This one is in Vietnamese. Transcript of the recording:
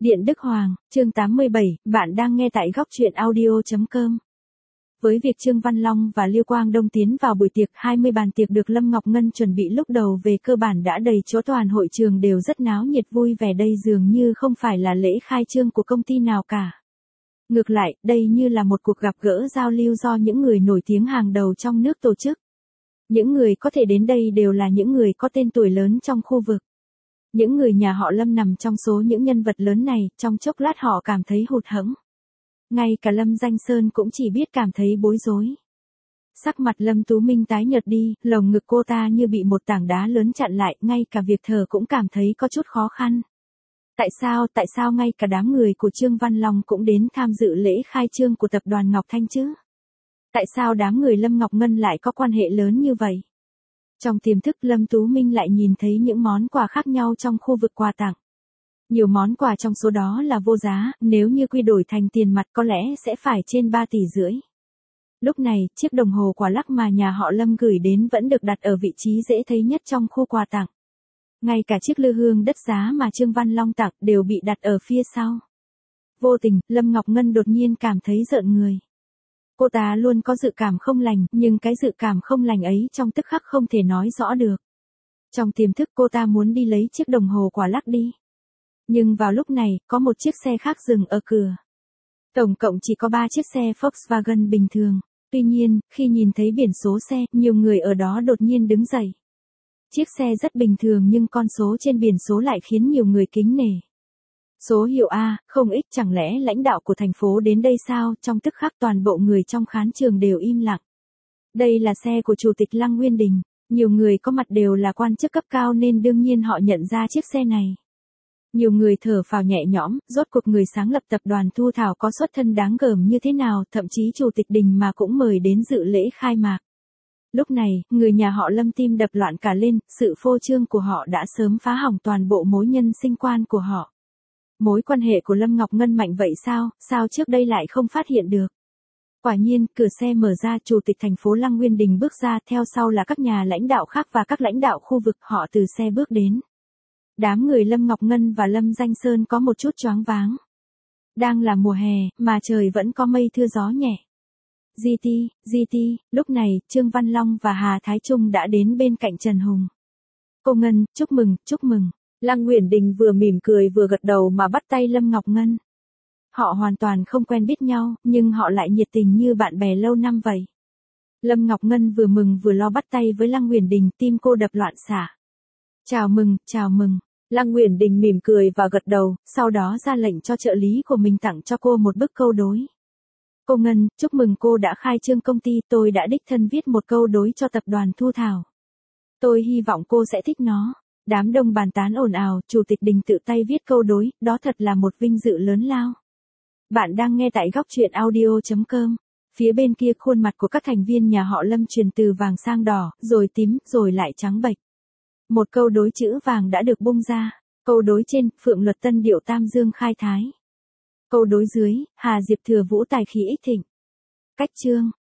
Điện Đức Hoàng, chương 87, bạn đang nghe tại góc truyện audio.com. Với việc Trương Văn Long và Liêu Quang Đông tiến vào buổi tiệc, 20 bàn tiệc được Lâm Ngọc Ngân chuẩn bị lúc đầu về cơ bản đã đầy chỗ, toàn hội trường đều rất náo nhiệt vui vẻ, đây dường như không phải là lễ khai trương của công ty nào cả. Ngược lại, đây như là một cuộc gặp gỡ giao lưu do những người nổi tiếng hàng đầu trong nước tổ chức. Những người có thể đến đây đều là những người có tên tuổi lớn trong khu vực. Những người nhà họ Lâm nằm trong số những nhân vật lớn này, trong chốc lát họ cảm thấy hụt hẫng. Ngay cả Lâm Danh Sơn cũng chỉ biết cảm thấy bối rối. Sắc mặt Lâm Tú Minh tái nhợt đi, lồng ngực cô ta như bị một tảng đá lớn chặn lại, ngay cả việc thở cũng cảm thấy có chút khó khăn. Tại sao ngay cả đám người của Trương Văn Long cũng đến tham dự lễ khai trương của tập đoàn Ngọc Thanh chứ? Tại sao đám người Lâm Ngọc Ngân lại có quan hệ lớn như vậy? Trong tiềm thức, Lâm Tú Minh lại nhìn thấy những món quà khác nhau trong khu vực quà tặng. Nhiều món quà trong số đó là vô giá, nếu như quy đổi thành tiền mặt có lẽ sẽ phải trên 3,5 tỷ. Lúc này, chiếc đồng hồ quả lắc mà nhà họ Lâm gửi đến vẫn được đặt ở vị trí dễ thấy nhất trong khu quà tặng. Ngay cả chiếc lư hương đất giá mà Trương Văn Long tặng đều bị đặt ở phía sau. Vô tình, Lâm Ngọc Ngân đột nhiên cảm thấy rợn người. Cô ta luôn có dự cảm không lành, nhưng cái dự cảm không lành ấy trong tức khắc không thể nói rõ được. Trong tiềm thức cô ta muốn đi lấy chiếc đồng hồ quả lắc đi. Nhưng vào lúc này, có một chiếc xe khác dừng ở cửa. Tổng cộng chỉ có 3 chiếc xe Volkswagen bình thường. Tuy nhiên, khi nhìn thấy biển số xe, nhiều người ở đó đột nhiên đứng dậy. Chiếc xe rất bình thường nhưng con số trên biển số lại khiến nhiều người kính nể. Số hiệu A, không ít, chẳng lẽ lãnh đạo của thành phố đến đây sao? Trong tức khắc toàn bộ người trong khán trường đều im lặng. Đây là xe của Chủ tịch Lăng Nguyên Đình. Nhiều người có mặt đều là quan chức cấp cao nên đương nhiên họ nhận ra chiếc xe này. Nhiều người thở phào nhẹ nhõm, rốt cuộc người sáng lập tập đoàn Thu Thảo có xuất thân đáng gờm như thế nào, thậm chí Chủ tịch Đình mà cũng mời đến dự lễ khai mạc. Lúc này, người nhà họ Lâm tim đập loạn cả lên, sự phô trương của họ đã sớm phá hỏng toàn bộ mối nhân sinh quan của họ. Mối quan hệ của Lâm Ngọc Ngân mạnh vậy sao, sao trước đây lại không phát hiện được? Quả nhiên, cửa xe mở ra, Chủ tịch thành phố Lăng Nguyên Đình bước ra, theo sau là các nhà lãnh đạo khác và các lãnh đạo khu vực, họ từ xe bước đến. Đám người Lâm Ngọc Ngân và Lâm Danh Sơn có một chút choáng váng. Đang là mùa hè, mà trời vẫn có mây thưa gió nhẹ. GT, lúc này, Trương Văn Long và Hà Thái Trung đã đến bên cạnh Trần Hùng. Cô Ngân, chúc mừng. Lăng Nguyễn Đình vừa mỉm cười vừa gật đầu mà bắt tay Lâm Ngọc Ngân. Họ hoàn toàn không quen biết nhau, nhưng họ lại nhiệt tình như bạn bè lâu năm vậy. Lâm Ngọc Ngân vừa mừng vừa lo bắt tay với Lăng Nguyễn Đình, tim cô đập loạn xạ. Chào mừng. Lăng Nguyễn Đình mỉm cười và gật đầu, sau đó ra lệnh cho trợ lý của mình tặng cho cô một bức câu đối. Cô Ngân, chúc mừng cô đã khai trương công ty, tôi đã đích thân viết một câu đối cho tập đoàn Thu Thảo. Tôi hy vọng cô sẽ thích nó. Đám đông bàn tán ồn ào, Chủ tịch Đình tự tay viết câu đối, đó thật là một vinh dự lớn lao. Bạn đang nghe tại góc truyện audio.com. Phía bên kia khuôn mặt của các thành viên nhà họ Lâm chuyển từ vàng sang đỏ, rồi tím, rồi lại trắng bệch. Một câu đối chữ vàng đã được bung ra. Câu đối trên, Phượng Luật Tân Điệu Tam Dương khai thái. Câu đối dưới, Hà Diệp Thừa Vũ tài khí ích thịnh. Cách chương.